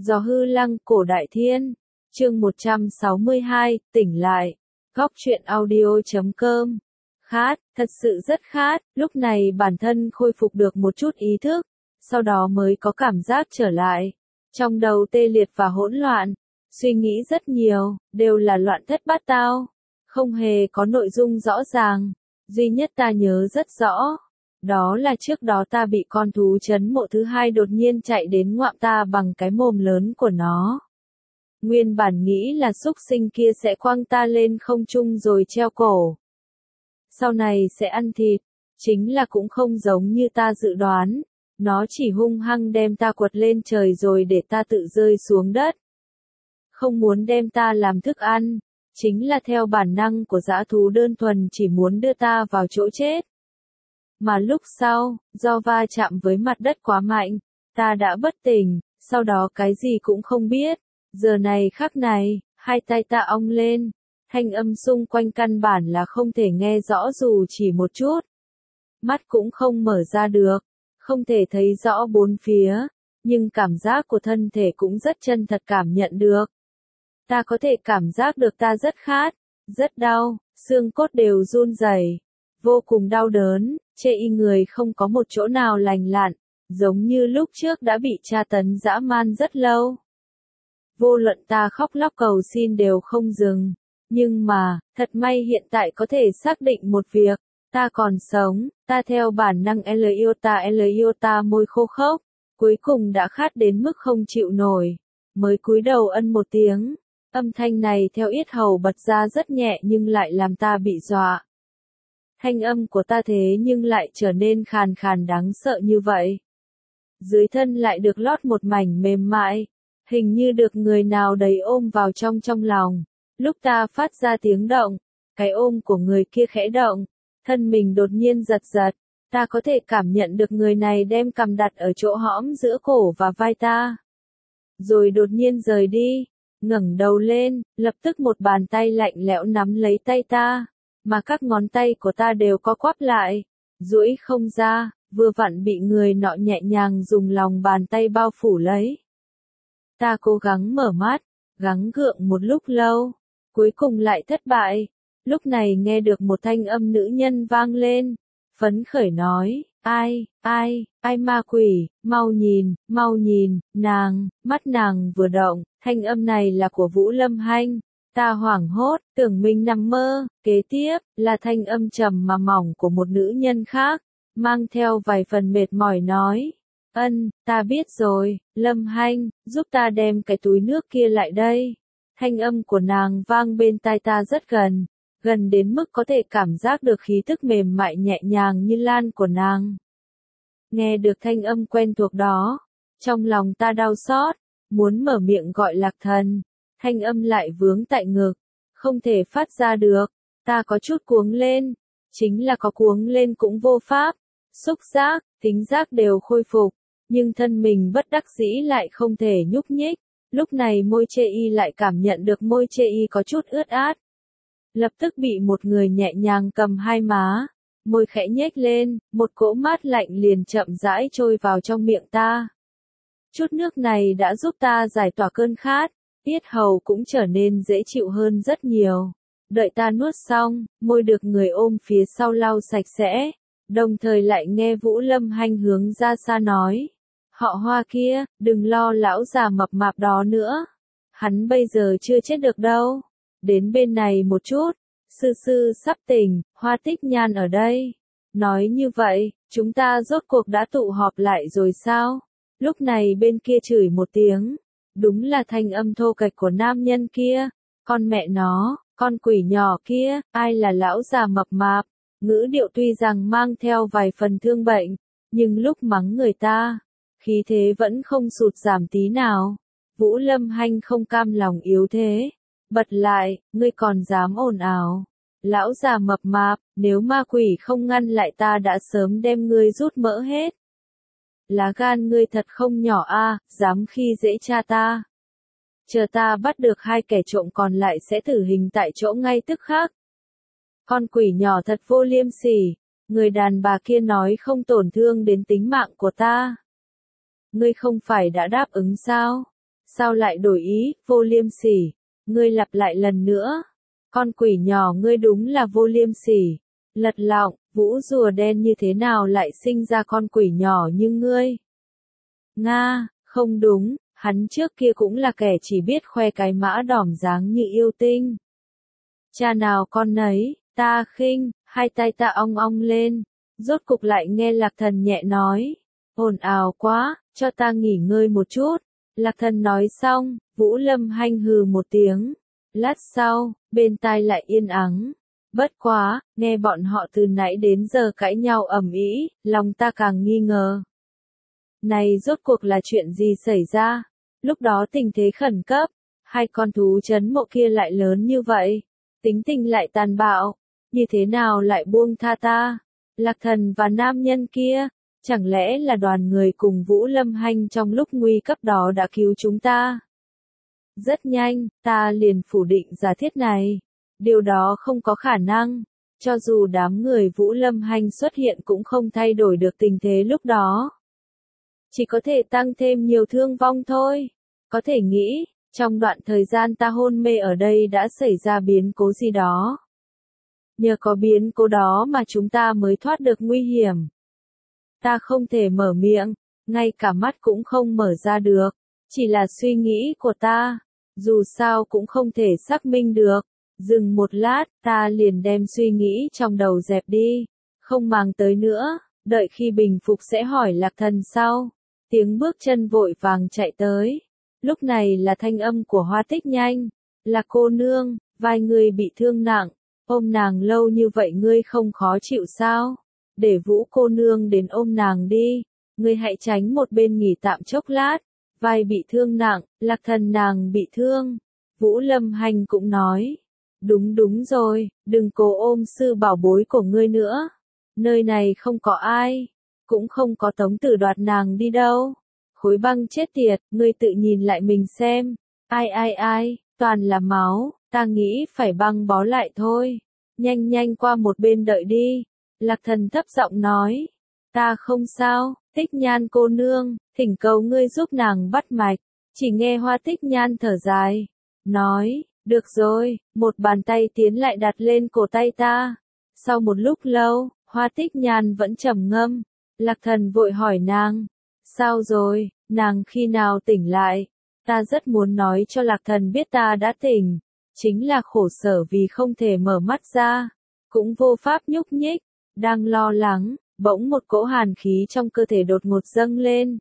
Gió hư lăng cổ đại thiên. Chương 162, tỉnh lại. Góc truyện audio.com. Khát, thật sự rất khát, lúc này bản thân khôi phục được một chút ý thức, sau đó mới có cảm giác trở lại. Trong đầu tê liệt và hỗn loạn, suy nghĩ rất nhiều, đều là loạn thất bát tao, không hề có nội dung rõ ràng. Duy nhất ta nhớ rất rõ, đó là trước đó ta bị con thú trấn mộ thứ hai đột nhiên chạy đến ngoạm ta bằng cái mồm lớn của nó. Nguyên bản nghĩ là súc sinh kia sẽ quăng ta lên không trung rồi treo cổ. Sau này sẽ ăn thịt, chính là cũng không giống như ta dự đoán, nó chỉ hung hăng đem ta quật lên trời rồi để ta tự rơi xuống đất. Không muốn đem ta làm thức ăn, chính là theo bản năng của dã thú đơn thuần chỉ muốn đưa ta vào chỗ chết. Mà lúc sau, do va chạm với mặt đất quá mạnh, ta đã bất tỉnh, sau đó cái gì cũng không biết. Giờ này khắc này, hai tay ta ong lên, thanh âm xung quanh căn bản là không thể nghe rõ dù chỉ một chút. Mắt cũng không mở ra được, không thể thấy rõ bốn phía, nhưng cảm giác của thân thể cũng rất chân thật cảm nhận được. Ta có thể cảm giác được ta rất khát, rất đau, xương cốt đều run rẩy, vô cùng đau đớn, chê y người không có một chỗ nào lành lặn, giống như lúc trước đã bị tra tấn dã man rất lâu. Vô luận ta khóc lóc cầu xin đều không dừng, nhưng mà, thật may hiện tại có thể xác định một việc, ta còn sống, ta theo bản năng Eliota môi khô khốc, cuối cùng đã khát đến mức không chịu nổi, mới cúi đầu ân một tiếng, âm thanh này theo yết hầu bật ra rất nhẹ nhưng lại làm ta bị dọa. Thanh âm của ta thế nhưng lại trở nên khàn khàn đáng sợ như vậy. Dưới thân lại được lót một mảnh mềm mại, hình như được người nào đấy ôm vào trong lòng. Lúc ta phát ra tiếng động, cái ôm của người kia khẽ động, thân mình đột nhiên giật giật, ta có thể cảm nhận được người này đem cằm đặt ở chỗ hõm giữa cổ và vai ta. Rồi đột nhiên rời đi, ngẩng đầu lên, lập tức một bàn tay lạnh lẽo nắm lấy tay ta, mà các ngón tay của ta đều co quắp lại, duỗi không ra, vừa vặn bị người nọ nhẹ nhàng dùng lòng bàn tay bao phủ lấy. Ta cố gắng mở mắt, gắng gượng một lúc lâu, cuối cùng lại thất bại. Lúc này nghe được một thanh âm nữ nhân vang lên, phấn khởi nói, ai ma quỷ, mau nhìn, nàng, mắt nàng vừa động, thanh âm này là của Vũ Lâm Hanh. Ta hoảng hốt, tưởng mình nằm mơ, kế tiếp, là thanh âm trầm mà mỏng của một nữ nhân khác, mang theo vài phần mệt mỏi nói. Ta biết rồi, Lâm Hanh, giúp ta đem cái túi nước kia lại đây. Thanh âm của nàng vang bên tai ta rất gần, gần đến mức có thể cảm giác được khí thức mềm mại nhẹ nhàng như lan của nàng. Nghe được thanh âm quen thuộc đó, trong lòng ta đau xót, muốn mở miệng gọi Lạc Thần, thanh âm lại vướng tại ngực, không thể phát ra được, ta có chút cuống lên, chính là có cuống lên cũng vô pháp, xúc giác, thính giác đều khôi phục. Nhưng thân mình bất đắc dĩ lại không thể nhúc nhích, lúc này môi chê y lại cảm nhận được môi chê y có chút ướt át. Lập tức bị một người nhẹ nhàng cầm hai má, môi khẽ nhếch lên, một cỗ mát lạnh liền chậm rãi trôi vào trong miệng ta. Chút nước này đã giúp ta giải tỏa cơn khát, yết hầu cũng trở nên dễ chịu hơn rất nhiều. Đợi ta nuốt xong, môi được người ôm phía sau lau sạch sẽ, đồng thời lại nghe Vũ Lâm Hanh hướng ra xa nói. Họ Hoa kia, đừng lo lão già mập mạp đó nữa. Hắn bây giờ chưa chết được đâu. Đến bên này một chút, sư sắp tỉnh, Hoa Tích Nhan ở đây. Nói như vậy, chúng ta rốt cuộc đã tụ họp lại rồi sao? Lúc này bên kia chửi một tiếng. Đúng là thanh âm thô kệch của nam nhân kia. Con mẹ nó, con quỷ nhỏ kia, ai là lão già mập mạp? Ngữ điệu tuy rằng mang theo vài phần thương bệnh, nhưng lúc mắng người ta, khí thế vẫn không sụt giảm tí nào. Vũ Lâm Hanh không cam lòng yếu thế, bật lại, ngươi còn dám ồn ào. Lão già mập mạp, nếu ma quỷ không ngăn lại ta đã sớm đem ngươi rút mỡ hết. Lá gan ngươi thật không nhỏ a, dám khi dễ cha ta. Chờ ta bắt được hai kẻ trộm còn lại sẽ tử hình tại chỗ ngay tức khắc. Con quỷ nhỏ thật vô liêm sỉ, người đàn bà kia nói không tổn thương đến tính mạng của ta. Ngươi không phải đã đáp ứng sao? Sao lại đổi ý, vô liêm sỉ, ngươi lặp lại lần nữa. Con quỷ nhỏ ngươi đúng là vô liêm sỉ. Lật lọng, Vũ rùa đen như thế nào lại sinh ra con quỷ nhỏ như ngươi? Nga, không đúng, hắn trước kia cũng là kẻ chỉ biết khoe cái mã đỏm dáng như yêu tinh. Cha nào con nấy, ta khinh, hai tay ta ong ong lên, rốt cục lại nghe Lạc Thần nhẹ nói, ồn ào quá, cho ta nghỉ ngơi một chút. Lạc Thần nói xong, Vũ Lâm Hanh hừ một tiếng. Lát sau, bên tai lại yên ắng. Bất quá, nghe bọn họ từ nãy đến giờ cãi nhau ầm ĩ, lòng ta càng nghi ngờ. Này rốt cuộc là chuyện gì xảy ra? Lúc đó tình thế khẩn cấp, hai con thú trấn mộ kia lại lớn như vậy, tính tình lại tàn bạo, như thế nào lại buông tha ta? Lạc Thần và nam nhân kia, chẳng lẽ là đoàn người cùng Vũ Lâm Hanh trong lúc nguy cấp đó đã cứu chúng ta? Rất nhanh, ta liền phủ định giả thiết này. Điều đó không có khả năng. Cho dù đám người Vũ Lâm Hanh xuất hiện cũng không thay đổi được tình thế lúc đó. Chỉ có thể tăng thêm nhiều thương vong thôi. Có thể nghĩ, trong đoạn thời gian ta hôn mê ở đây đã xảy ra biến cố gì đó. Nhờ có biến cố đó mà chúng ta mới thoát được nguy hiểm. Ta không thể mở miệng, ngay cả mắt cũng không mở ra được. Chỉ là suy nghĩ của ta, dù sao cũng không thể xác minh được. Dừng một lát, ta liền đem suy nghĩ trong đầu dẹp đi, không màng tới nữa, đợi khi bình phục sẽ hỏi Lạc Thần sau. Tiếng bước chân vội vàng chạy tới. Lúc này là thanh âm của Hoa Tích Nhanh. Là cô nương, vai ngươi bị thương nặng, ôm nàng lâu như vậy ngươi không khó chịu sao? Để Vũ cô nương đến ôm nàng đi, ngươi hãy tránh một bên nghỉ tạm chốc lát. Vai bị thương nặng, Lạc Thần nàng bị thương. Vũ Lâm Hanh cũng nói. Đúng rồi, đừng cố ôm sư bảo bối của ngươi nữa. Nơi này không có ai, cũng không có Tống Tử đoạt nàng đi đâu. Khối băng chết tiệt, ngươi tự nhìn lại mình xem. Ai, toàn là máu, ta nghĩ phải băng bó lại thôi. Nhanh qua một bên đợi đi. Lạc Thần thấp giọng nói. Ta không sao, Tích Nhan cô nương, thỉnh cầu ngươi giúp nàng bắt mạch. Chỉ nghe Hoa Tích Nhan thở dài. Nói. Được rồi, một bàn tay tiến lại đặt lên cổ tay ta. Sau một lúc lâu, Hoa Tích Nhan vẫn trầm ngâm. Lạc Thần vội hỏi nàng. Sao rồi, nàng khi nào tỉnh lại? Ta rất muốn nói cho Lạc Thần biết ta đã tỉnh. Chính là khổ sở vì không thể mở mắt ra. Cũng vô pháp nhúc nhích. Đang lo lắng, bỗng một cỗ hàn khí trong cơ thể đột ngột dâng lên.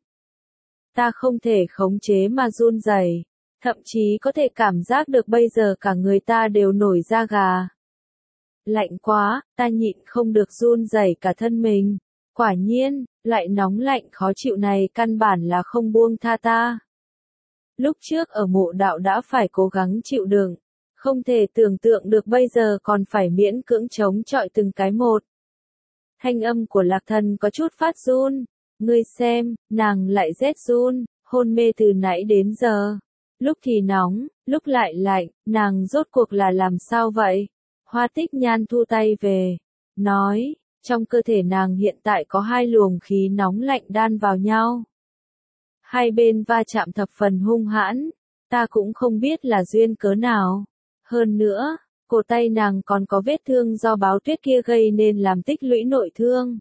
Ta không thể khống chế mà run rẩy. Thậm chí có thể cảm giác được bây giờ cả người ta đều nổi da gà. Lạnh quá, ta nhịn không được run rẩy cả thân mình. Quả nhiên, loại nóng lạnh khó chịu này căn bản là không buông tha ta. Lúc trước ở mộ đạo đã phải cố gắng chịu đựng, không thể tưởng tượng được bây giờ còn phải miễn cưỡng chống chọi từng cái một. Thanh âm của Lạc Thần có chút phát run. Ngươi xem, nàng lại rét run, hôn mê từ nãy đến giờ. Lúc thì nóng, lúc lại lạnh, nàng rốt cuộc là làm sao vậy? Hoa Tích Nhan thu tay về, nói, trong cơ thể nàng hiện tại có hai luồng khí nóng lạnh đan vào nhau. Hai bên va chạm thập phần hung hãn, ta cũng không biết là duyên cớ nào. Hơn nữa, cổ tay nàng còn có vết thương do báo tuyết kia gây nên làm tích lũy nội thương.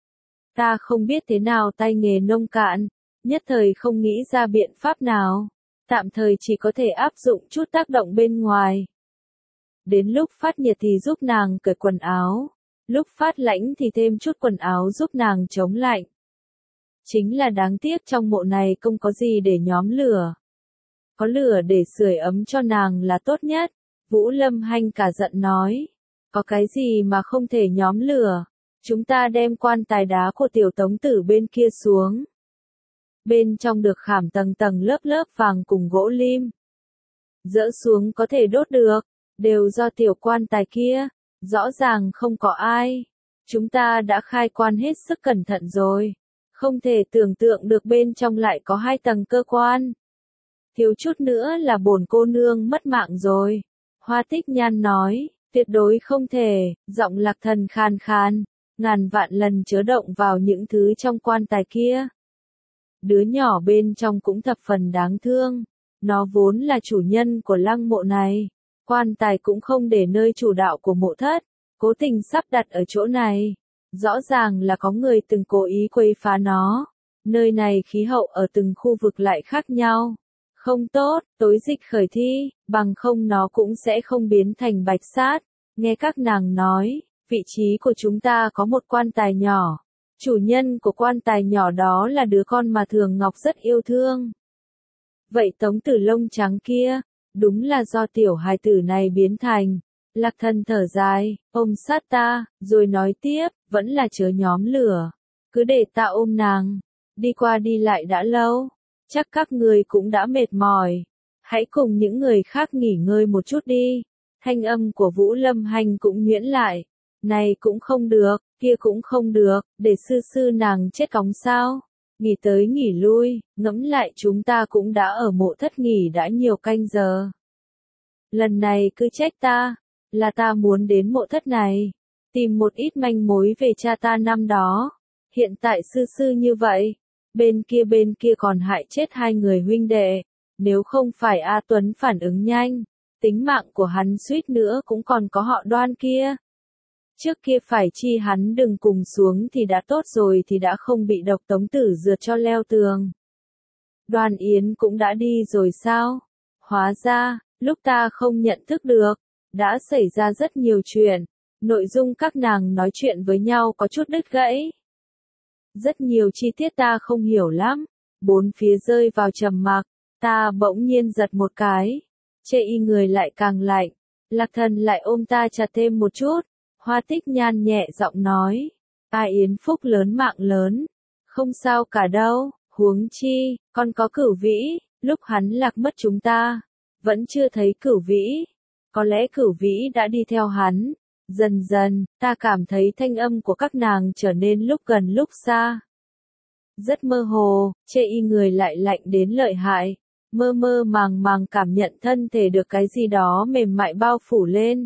Ta không biết thế nào tay nghề nông cạn, nhất thời không nghĩ ra biện pháp nào. Tạm thời chỉ có thể áp dụng chút tác động bên ngoài. Đến lúc phát nhiệt thì giúp nàng cởi quần áo, lúc phát lạnh thì thêm chút quần áo giúp nàng chống lạnh. Chính là đáng tiếc trong mộ này không có gì để nhóm lửa. Có lửa để sưởi ấm cho nàng là tốt nhất. Vũ Lâm Hanh cả giận nói. Có cái gì mà không thể nhóm lửa? Chúng ta đem quan tài đá của tiểu Tống Tử bên kia xuống. Bên trong được khảm tầng tầng lớp lớp vàng cùng gỗ lim. Dỡ xuống có thể đốt được, đều do tiểu quan tài kia, rõ ràng không có ai. Chúng ta đã khai quan hết sức cẩn thận rồi, không thể tưởng tượng được bên trong lại có hai tầng cơ quan. Thiếu chút nữa là bổn cô nương mất mạng rồi. Hoa Tích Nhan nói, tuyệt đối không thể, giọng Lạc Thần khàn khàn, ngàn vạn lần chớ động vào những thứ trong quan tài kia. Đứa nhỏ bên trong cũng thập phần đáng thương, Nó vốn là chủ nhân của lăng mộ này. Quan tài cũng không để nơi chủ đạo của mộ thất, cố tình sắp đặt ở chỗ này. Rõ ràng là có người từng cố ý quấy phá nó. Nơi này khí hậu ở từng khu vực lại khác nhau. Không tốt, tối dịch khởi thi, bằng không nó cũng sẽ không biến thành bạch sát. Nghe các nàng nói, vị trí của chúng ta có một quan tài nhỏ. Chủ nhân của quan tài nhỏ đó là đứa con mà Thường Ngọc rất yêu thương. Vậy Tống Tử lông trắng kia, đúng là do tiểu hài tử này biến thành. Lạc Thần thở dài, ôm sát ta, rồi nói tiếp, vẫn là chớ nhóm lửa. Cứ để ta ôm nàng. Đi qua đi lại đã lâu, chắc các người cũng đã mệt mỏi. Hãy cùng những người khác nghỉ ngơi một chút đi. Thanh âm của Vũ Lâm Hành cũng nhuyễn lại. Này cũng không được, kia cũng không được, để sư sư nàng chết cóng sao. Nghỉ tới nghỉ lui, ngẫm lại chúng ta cũng đã ở mộ thất nghỉ đã nhiều canh giờ. Lần này cứ trách ta, là ta muốn đến mộ thất này, tìm một ít manh mối về cha ta năm đó. Hiện tại sư sư như vậy, bên kia còn hại chết hai người huynh đệ. Nếu không phải A Tuấn phản ứng nhanh, tính mạng của hắn suýt nữa cũng còn có họ Đoan kia. Trước kia phải chi hắn đừng cùng xuống thì đã tốt rồi thì đã không bị độc Tống Tử rượt cho leo tường. Đoàn Yến cũng đã đi rồi sao? Hóa ra, lúc ta không nhận thức được, đã xảy ra rất nhiều chuyện. Nội dung các nàng nói chuyện với nhau có chút đứt gãy. Rất nhiều chi tiết ta không hiểu lắm. Bốn phía rơi vào trầm mặc, ta bỗng nhiên giật một cái. Chê y người lại càng lạnh. Lạc Thần lại ôm ta chặt thêm một chút. Hoa Tích Nhan nhẹ giọng nói. A Yến phúc lớn mạng lớn. Không sao cả đâu, huống chi, còn có Cửu Vĩ, lúc hắn lạc mất chúng ta. Vẫn chưa thấy Cửu Vĩ. Có lẽ Cửu Vĩ đã đi theo hắn. Dần dần, ta cảm thấy thanh âm của các nàng trở nên lúc gần lúc xa. Rất mơ hồ, chê y người lại lạnh đến lợi hại. Mơ mơ màng màng cảm nhận thân thể được cái gì đó mềm mại bao phủ lên.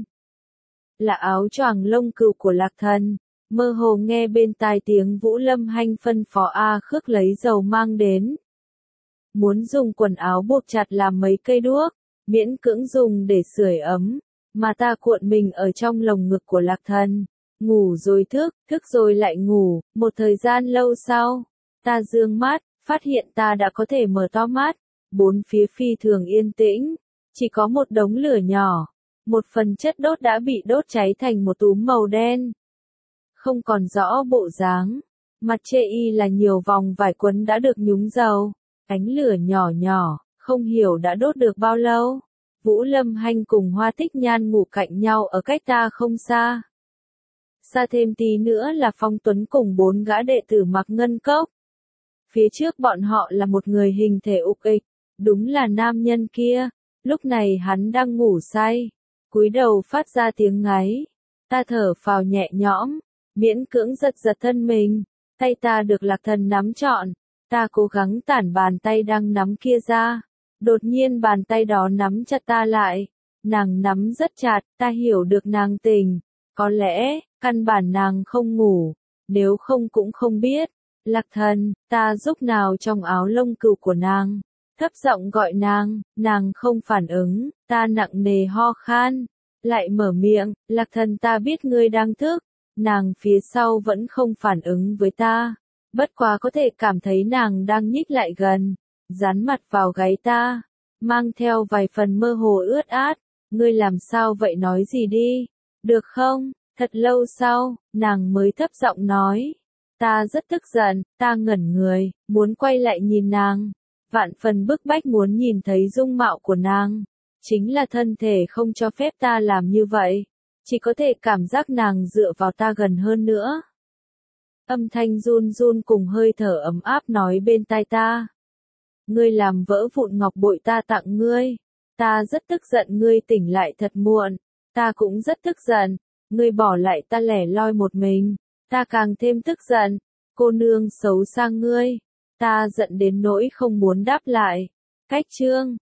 Là áo choàng lông cừu của Lạc Thần. Mơ hồ nghe bên tai tiếng Vũ Lâm Hanh phân phó A Khước lấy dầu mang đến. Muốn dùng quần áo buộc chặt làm mấy cây đuốc, miễn cưỡng dùng để sưởi ấm. Mà ta cuộn mình ở trong lồng ngực của Lạc Thần. Ngủ rồi thức rồi lại ngủ. Một thời gian lâu sau, ta dương mắt, phát hiện ta đã có thể mở to mắt. Bốn phía phi thường yên tĩnh, chỉ có một đống lửa nhỏ. Một phần chất đốt đã bị đốt cháy thành một túm màu đen. Không còn rõ bộ dáng. Mặt chê y là nhiều vòng vải quấn đã được nhúng dầu. Ánh lửa nhỏ nhỏ, không hiểu đã đốt được bao lâu. Vũ Lâm Hanh cùng Hoa Tích Nhan ngủ cạnh nhau ở cách ta không xa. Xa thêm tí nữa là Phong Tuấn cùng 4 gã đệ tử Mặc Ngân Cốc. Phía trước bọn họ là một người hình thể ục ịch, đúng là nam nhân kia. Lúc này hắn đang ngủ say, cúi đầu phát ra tiếng ngáy. Ta thở phào nhẹ nhõm, miễn cưỡng giật giật thân mình. Tay ta được Lạc Thần nắm trọn, ta cố gắng tản bàn tay đang nắm kia ra. Đột nhiên bàn tay đó nắm chặt ta lại. Nàng nắm rất chặt, ta hiểu được nàng tình. Có lẽ, căn bản nàng không ngủ. Nếu không cũng không biết. Lạc Thần, ta giúp nào trong áo lông cừu của nàng. Thấp giọng gọi nàng không phản ứng. Ta nặng nề ho khan. Lại mở miệng, Lạc Thần ta biết ngươi đang thức. Nàng phía sau vẫn không phản ứng với ta. Bất quá có thể cảm thấy nàng đang nhích lại gần. Dán mặt vào gáy ta, mang theo vài phần mơ hồ ướt át. Ngươi làm sao vậy, nói gì đi, được không? Thật lâu sau, nàng mới thấp giọng nói. Ta rất tức giận, ta ngẩn người, muốn quay lại nhìn nàng. Vạn phần bức bách muốn nhìn thấy dung mạo của nàng. Chính là thân thể không cho phép ta làm như vậy. Chỉ có thể cảm giác nàng dựa vào ta gần hơn nữa. Âm thanh run run cùng hơi thở ấm áp nói bên tai ta. Ngươi làm vỡ vụn ngọc bội ta tặng ngươi. Ta rất tức giận ngươi tỉnh lại thật muộn. Ta cũng rất tức giận. Ngươi bỏ lại ta lẻ loi một mình. Ta càng thêm tức giận. Cô nương xấu xa ngươi. Ta giận đến nỗi không muốn đáp lại. Cách chương